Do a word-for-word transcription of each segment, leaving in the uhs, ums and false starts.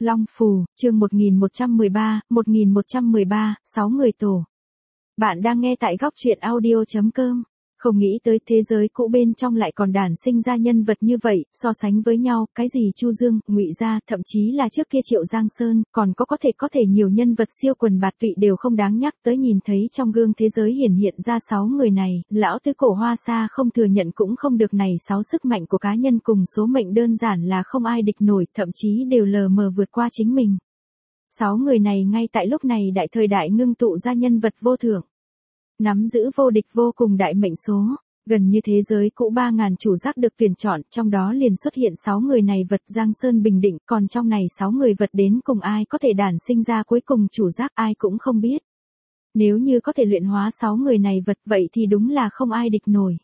Long Phù, chương một nghìn một trăm mười ba, một nghìn một trăm mười ba, sáu người tổ. Bạn đang nghe tại góc truyện audio chấm com. Không nghĩ tới thế giới cũ bên trong lại còn đản sinh ra nhân vật như vậy, so sánh với nhau, cái gì Chu Dương, Ngụy Gia, thậm chí là trước kia Triệu Giang Sơn, còn có có thể có thể nhiều nhân vật siêu quần bạt tụy đều không đáng nhắc tới. Nhìn thấy trong gương thế giới hiển hiện ra sáu người này, lão tứ cổ Hoa Sa không thừa nhận cũng không được, này sáu sức mạnh của cá nhân cùng số mệnh đơn giản là không ai địch nổi, thậm chí đều lờ mờ vượt qua chính mình. Sáu người này ngay tại lúc này đại thời đại ngưng tụ ra nhân vật vô thượng, nắm giữ vô địch vô cùng đại mệnh số, gần như thế giới cũ ba ngàn chủ giác được tuyển chọn, trong đó liền xuất hiện sáu người này vật Giang Sơn bình định, còn trong này sáu người vật đến cùng ai có thể đản sinh ra cuối cùng chủ giác ai cũng không biết. Nếu như có thể luyện hóa sáu người này vật vậy thì đúng là không ai địch nổi.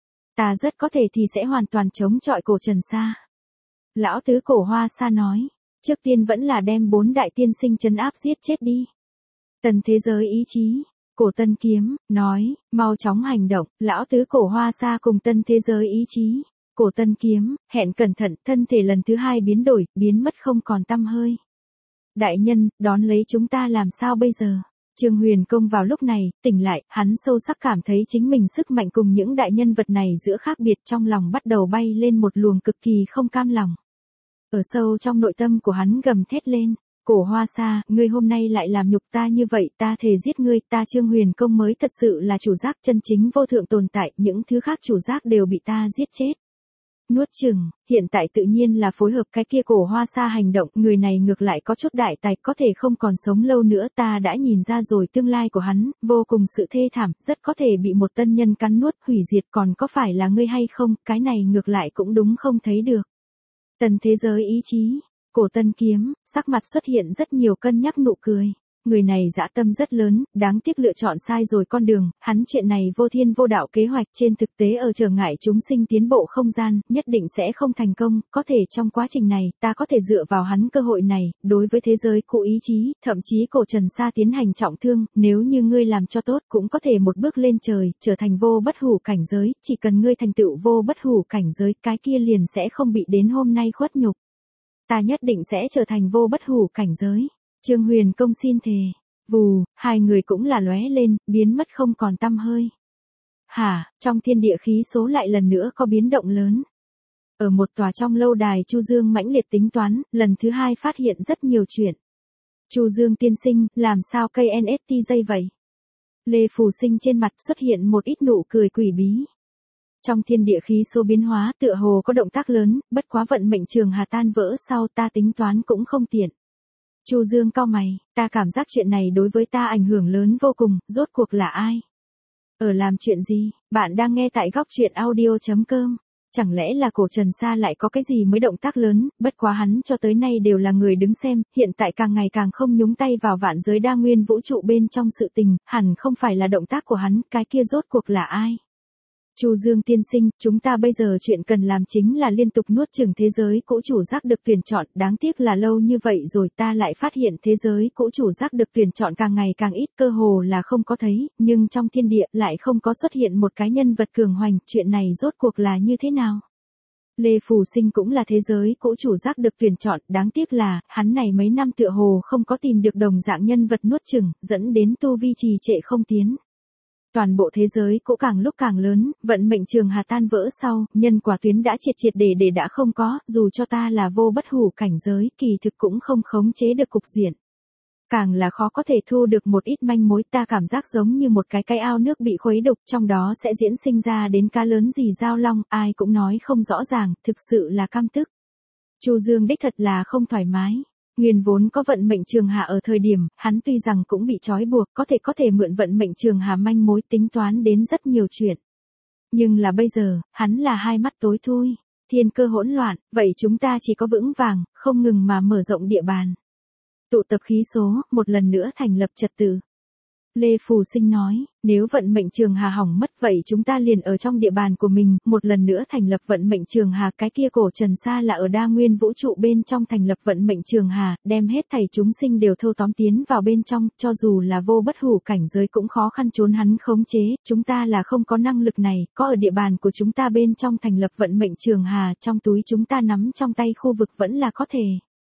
Ta rất có thể thì sẽ hoàn toàn chống chọi cổ Trần Sa. Lão tứ cổ Hoa Sa nói, trước tiên vẫn là đem bốn đại tiên sinh trấn áp giết chết đi. Tần thế giới ý chí. Cổ Tân Kiếm, nói, mau chóng hành động, lão tứ cổ Hoa Sa cùng tân thế giới ý chí. Cổ Tân Kiếm, hẹn cẩn thận, thân thể lần thứ hai biến đổi, biến mất không còn tăm hơi. Đại nhân, đón lấy chúng ta làm sao bây giờ? Trương Huyền Công vào lúc này, tỉnh lại, hắn sâu sắc cảm thấy chính mình sức mạnh cùng những đại nhân vật này giữa khác biệt, trong lòng bắt đầu bay lên một luồng cực kỳ không cam lòng. Ở sâu trong nội tâm của hắn gầm thét lên. Cổ Hoa Sa, ngươi hôm nay lại làm nhục ta như vậy, ta thề giết ngươi, ta Trương Huyền Công mới thật sự là chủ giác chân chính vô thượng tồn tại, những thứ khác chủ giác đều bị ta giết chết. Nuốt chửng, hiện tại tự nhiên là phối hợp cái kia cổ Hoa Sa hành động, người này ngược lại có chút đại tài, có thể không còn sống lâu nữa, ta đã nhìn ra rồi tương lai của hắn, vô cùng sự thê thảm, rất có thể bị một tân nhân cắn nuốt, hủy diệt, còn có phải là ngươi hay không, cái này ngược lại cũng đúng không thấy được. Tần thế giới ý chí. Cổ Tân Kiếm, sắc mặt xuất hiện rất nhiều cân nhắc nụ cười. Người này dã tâm rất lớn, đáng tiếc lựa chọn sai rồi con đường, hắn chuyện này vô thiên vô đạo kế hoạch trên thực tế ở trở ngại chúng sinh tiến bộ không gian, nhất định sẽ không thành công, có thể trong quá trình này, ta có thể dựa vào hắn cơ hội này, đối với thế giới cũ ý chí, thậm chí cổ Trần Sa tiến hành trọng thương, nếu như ngươi làm cho tốt cũng có thể một bước lên trời, trở thành vô bất hủ cảnh giới, chỉ cần ngươi thành tựu vô bất hủ cảnh giới, cái kia liền sẽ không bị đến hôm nay khuất nhục. Ta nhất định sẽ trở thành vô bất hủ cảnh giới. Trương Huyền Công xin thề. Vù, hai người cũng là lóe lên, biến mất không còn tăm hơi. Hả, trong thiên địa khí số lại lần nữa có biến động lớn. Ở một tòa trong lâu đài Chu Dương mãnh liệt tính toán, lần thứ hai phát hiện rất nhiều chuyện. Chu Dương tiên sinh, làm sao cây en ét tê dây vậy? Lê Phù Sinh trên mặt xuất hiện một ít nụ cười quỷ bí. Trong thiên địa khí số biến hóa tựa hồ có động tác lớn, bất quá vận mệnh trường hà tan vỡ sau ta tính toán cũng không tiện. Chu Dương cau mày, ta cảm giác chuyện này đối với ta ảnh hưởng lớn vô cùng, rốt cuộc là ai? Ở làm chuyện gì? Bạn đang nghe tại góc truyện audio chấm com. Chẳng lẽ là cổ Trần Sa lại có cái gì mới động tác lớn, bất quá hắn cho tới nay đều là người đứng xem, hiện tại càng ngày càng không nhúng tay vào vạn giới đa nguyên vũ trụ bên trong sự tình, hẳn không phải là động tác của hắn, cái kia rốt cuộc là ai? Chu Dương tiên sinh, chúng ta bây giờ chuyện cần làm chính là liên tục nuốt chửng thế giới cũ chủ giác được tuyển chọn, đáng tiếc là lâu như vậy rồi ta lại phát hiện thế giới cũ chủ giác được tuyển chọn càng ngày càng ít, cơ hồ là không có thấy, nhưng trong thiên địa lại không có xuất hiện một cái nhân vật cường hoành, chuyện này rốt cuộc là như thế nào? Lê Phù Sinh cũng là thế giới cũ chủ giác được tuyển chọn, đáng tiếc là, hắn này mấy năm tựa hồ không có tìm được đồng dạng nhân vật nuốt chửng, dẫn đến tu vi trì trệ không tiến. Toàn bộ thế giới cũng càng lúc càng lớn, vận mệnh trường hà tan vỡ sau, nhân quả tuyến đã triệt triệt để để đã không có, dù cho ta là vô bất hủ cảnh giới, kỳ thực cũng không khống chế được cục diện. Càng là khó có thể thu được một ít manh mối, ta cảm giác giống như một cái cái ao nước bị khuấy đục, trong đó sẽ diễn sinh ra đến cá lớn gì giao long, ai cũng nói không rõ ràng, thực sự là căm tức. Chu Dương đích thật là không thoải mái. Nguyên vốn có vận mệnh trường hà ở thời điểm, hắn tuy rằng cũng bị trói buộc, có thể có thể mượn vận mệnh trường hà manh mối tính toán đến rất nhiều chuyện. Nhưng là bây giờ, hắn là hai mắt tối thui, thiên cơ hỗn loạn, vậy chúng ta chỉ có vững vàng, không ngừng mà mở rộng địa bàn. Tụ tập khí số, một lần nữa thành lập trật tự. Lê Phù Sinh nói, nếu vận mệnh trường hà hỏng mất vậy chúng ta liền ở trong địa bàn của mình, một lần nữa thành lập vận mệnh trường hà, cái kia cổ Trần Sa là ở đa nguyên vũ trụ bên trong thành lập vận mệnh trường hà, đem hết thảy chúng sinh đều thâu tóm tiến vào bên trong, cho dù là vô bất hủ cảnh giới cũng khó khăn trốn hắn khống chế, chúng ta là không có năng lực này, có ở địa bàn của chúng ta bên trong thành lập vận mệnh trường hà, trong túi chúng ta nắm trong tay khu vực vẫn là có thể.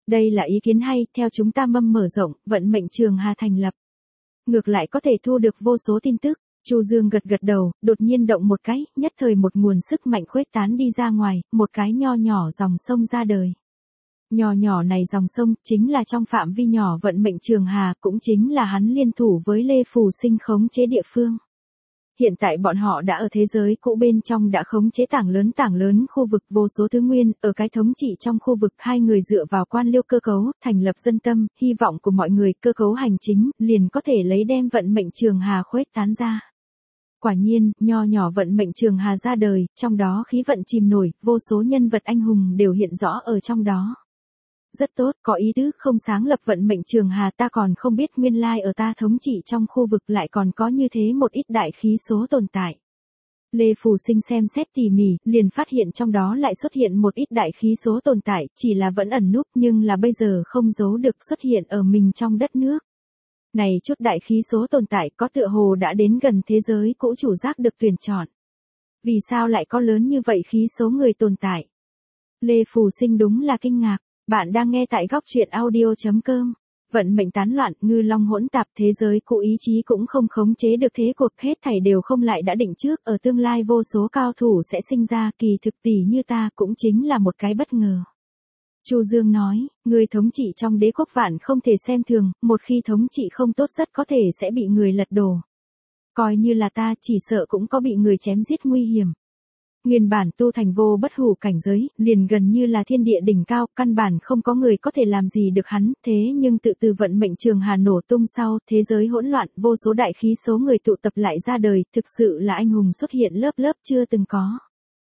Đây là ý kiến hay, theo chúng ta mâm mở rộng, vận mệnh Trường Hà thành lập. Ngược lại có thể thu được vô số tin tức. Chu Dương gật gật đầu, đột nhiên động một cái, nhất thời một nguồn sức mạnh khuếch tán đi ra ngoài, một cái nho nhỏ dòng sông ra đời. Nhỏ nhỏ này dòng sông, chính là trong phạm vi nhỏ vận mệnh Trường Hà, cũng chính là hắn liên thủ với Lê Phù Sinh khống chế địa phương. Hiện tại bọn họ đã ở thế giới cũ bên trong đã khống chế tảng lớn tảng lớn khu vực vô số thứ nguyên, ở cái thống trị trong khu vực hai người dựa vào quan liêu cơ cấu, thành lập dân tâm, hy vọng của mọi người cơ cấu hành chính, liền có thể lấy đem vận mệnh Trường Hà khuếch tán ra. Quả nhiên, nho nhỏ vận mệnh Trường Hà ra đời, trong đó khí vận chìm nổi, vô số nhân vật anh hùng đều hiện rõ ở trong đó. Rất tốt, có ý tứ, không sáng lập vận mệnh Trường Hà ta còn không biết nguyên lai ở ta thống trị trong khu vực lại còn có như thế một ít đại khí số tồn tại. Lê Phù Sinh xem xét tỉ mỉ, liền phát hiện trong đó lại xuất hiện một ít đại khí số tồn tại, chỉ là vẫn ẩn núp nhưng là bây giờ không giấu được xuất hiện ở mình trong đất nước. Này chút đại khí số tồn tại có tựa hồ đã đến gần thế giới cũ chủ giác được tuyển chọn. Vì sao lại có lớn như vậy khí số người tồn tại? Lê Phù Sinh đúng là kinh ngạc. Bạn đang nghe tại góc truyện audio chấm com. Vận mệnh tán loạn, ngư long hỗn tạp, thế giới cũ ý chí cũng không khống chế được thế cuộc, hết thảy đều không lại đã định trước, ở tương lai vô số cao thủ sẽ sinh ra, kỳ thực tỷ như ta cũng chính là một cái bất ngờ. Chu Dương nói, người thống trị trong đế quốc vạn không thể xem thường, một khi thống trị không tốt rất có thể sẽ bị người lật đổ. Coi như là ta chỉ sợ cũng có bị người chém giết nguy hiểm. Nguyên bản tu thành vô bất hủ cảnh giới, liền gần như là thiên địa đỉnh cao, căn bản không có người có thể làm gì được hắn, thế nhưng tự từ vận mệnh Trường Hà nổ tung sau, thế giới hỗn loạn, vô số đại khí số người tụ tập lại ra đời, thực sự là anh hùng xuất hiện lớp lớp chưa từng có.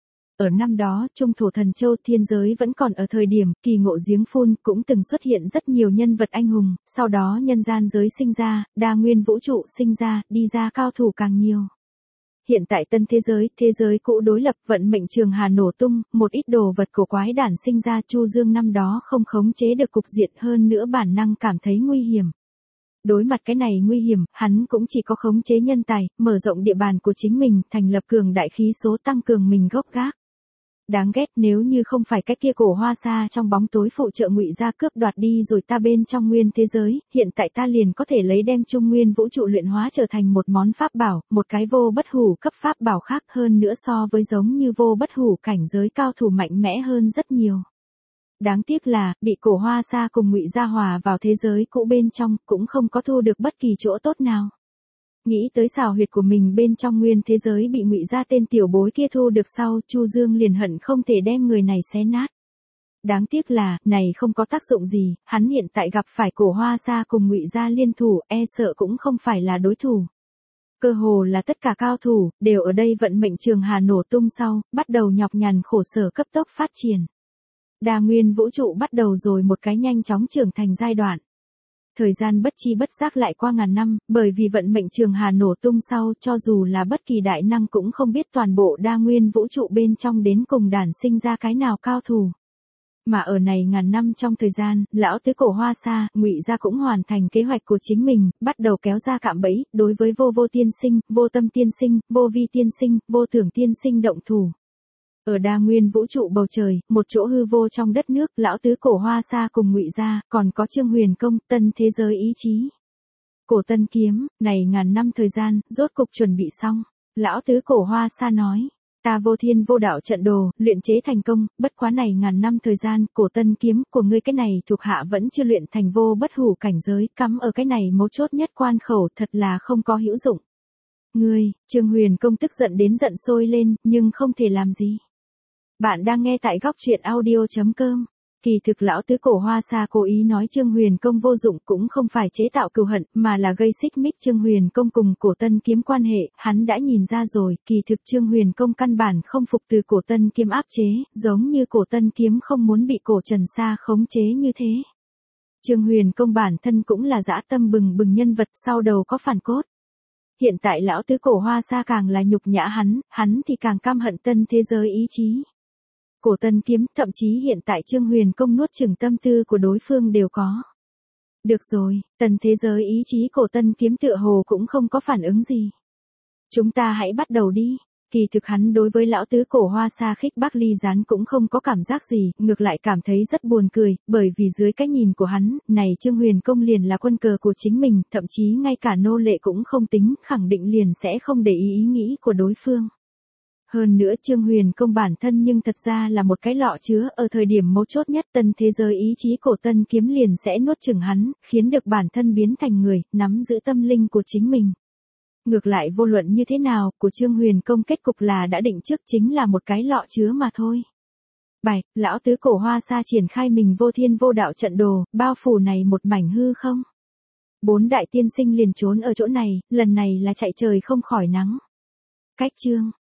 Ở năm đó, Trung Thổ Thần Châu thiên giới vẫn còn ở thời điểm, kỳ ngộ giếng phun, cũng từng xuất hiện rất nhiều nhân vật anh hùng, sau đó nhân gian giới sinh ra, đa nguyên vũ trụ sinh ra, đi ra cao thủ càng nhiều. Hiện tại tân thế giới, thế giới cũ đối lập, vận mệnh Trường Hà nổ tung, một ít đồ vật cổ quái đản sinh ra, Chu Dương năm đó không khống chế được cục diện, hơn nữa bản năng cảm thấy nguy hiểm. Đối mặt cái này nguy hiểm, hắn cũng chỉ có khống chế nhân tài, mở rộng địa bàn của chính mình, thành lập cường đại khí số tăng cường mình gốc gác. Đáng ghét, nếu như không phải cái kia cổ hoa xa trong bóng tối phụ trợ ngụy ra cướp đoạt đi rồi ta bên trong nguyên thế giới, hiện tại ta liền có thể lấy đem trung nguyên vũ trụ luyện hóa trở thành một món pháp bảo, một cái vô bất hủ cấp pháp bảo khác, hơn nữa so với giống như vô bất hủ cảnh giới cao thủ mạnh mẽ hơn rất nhiều. Đáng tiếc là, bị cổ hoa xa cùng ngụy ra hòa vào thế giới cũ bên trong, cũng không có thu được bất kỳ chỗ tốt nào. Nghĩ tới xào huyệt của mình bên trong nguyên thế giới bị ngụy ra tên tiểu bối kia thu được sau, Chu Dương liền hận không thể đem người này xé nát. Đáng tiếc là, này không có tác dụng gì, hắn hiện tại gặp phải cổ hoa xa cùng ngụy ra liên thủ, e sợ cũng không phải là đối thủ. Cơ hồ là tất cả cao thủ, đều ở đây vận mệnh Trường Hà nổ tung sau, bắt đầu nhọc nhằn khổ sở cấp tốc phát triển. Đa nguyên vũ trụ bắt đầu rồi một cái nhanh chóng trưởng thành giai đoạn. Thời gian bất chi bất giác lại qua ngàn năm, bởi vì vận mệnh Trường Hà nổ tung sau, cho dù là bất kỳ đại năng cũng không biết toàn bộ đa nguyên vũ trụ bên trong đến cùng đản sinh ra cái nào cao thủ. Mà ở này ngàn năm trong thời gian, lão tứ cổ hoa xa, ngụy ra cũng hoàn thành kế hoạch của chính mình, bắt đầu kéo ra cạm bẫy, đối với vô vô tiên sinh, vô tâm tiên sinh, vô vi tiên sinh, vô tưởng tiên sinh động thủ. Ở đa nguyên vũ trụ bầu trời, một chỗ hư vô trong đất nước, lão tứ cổ hoa xa cùng ngụy ra, còn có Trương Huyền Công, tân thế giới ý chí. Cổ tân kiếm, này ngàn năm thời gian, rốt cục chuẩn bị xong. Lão tứ cổ hoa xa nói, ta vô thiên vô đạo trận đồ, luyện chế thành công, bất quá này ngàn năm thời gian, cổ tân kiếm của ngươi cái này thuộc hạ vẫn chưa luyện thành vô bất hủ cảnh giới, cắm ở cái này mấu chốt nhất quan khẩu, thật là không có hữu dụng. Ngươi, Trương Huyền Công tức giận đến giận sôi lên, nhưng không thể làm gì. Bạn đang nghe tại góc truyện audio chấm com. Kỳ thực lão tứ cổ hoa xa cố ý nói Trương Huyền Công vô dụng cũng không phải chế tạo cừu hận, mà là gây xích mích Trương Huyền Công cùng cổ tân kiếm quan hệ, hắn đã nhìn ra rồi, kỳ thực Trương Huyền Công căn bản không phục từ cổ tân kiếm áp chế, giống như cổ tân kiếm không muốn bị cổ Trần Sa khống chế như thế. Trương Huyền Công bản thân cũng là dã tâm bừng bừng nhân vật, sau đầu có phản cốt. Hiện tại lão tứ cổ hoa xa càng là nhục nhã hắn, hắn thì càng căm hận tân thế giới ý chí. Cổ tân kiếm, thậm chí hiện tại Trương Huyền Công nuốt chửng tâm tư của đối phương đều có. Được rồi, tân thế giới ý chí cổ tân kiếm tựa hồ cũng không có phản ứng gì. Chúng ta hãy bắt đầu đi. Kỳ thực hắn đối với lão tứ cổ Hoa Sa Khích Bác ly gián cũng không có cảm giác gì, ngược lại cảm thấy rất buồn cười, bởi vì dưới cái nhìn của hắn, này Trương Huyền Công liền là quân cờ của chính mình, thậm chí ngay cả nô lệ cũng không tính, khẳng định liền sẽ không để ý ý nghĩ của đối phương. Hơn nữa Trương Huyền Công bản thân nhưng thật ra là một cái lọ chứa, ở thời điểm mấu chốt nhất tân thế giới ý chí cổ Tân Kiếm liền sẽ nuốt chửng hắn, khiến được bản thân biến thành người, nắm giữ tâm linh của chính mình. Ngược lại vô luận như thế nào, của Trương Huyền Công kết cục là đã định trước, chính là một cái lọ chứa mà thôi. Bảy, lão tứ cổ Hoa Sa triển khai mình vô thiên vô đạo trận đồ, bao phủ này một mảnh hư không. Bốn đại tiên sinh liền trốn ở chỗ này, lần này là chạy trời không khỏi nắng. Cách chương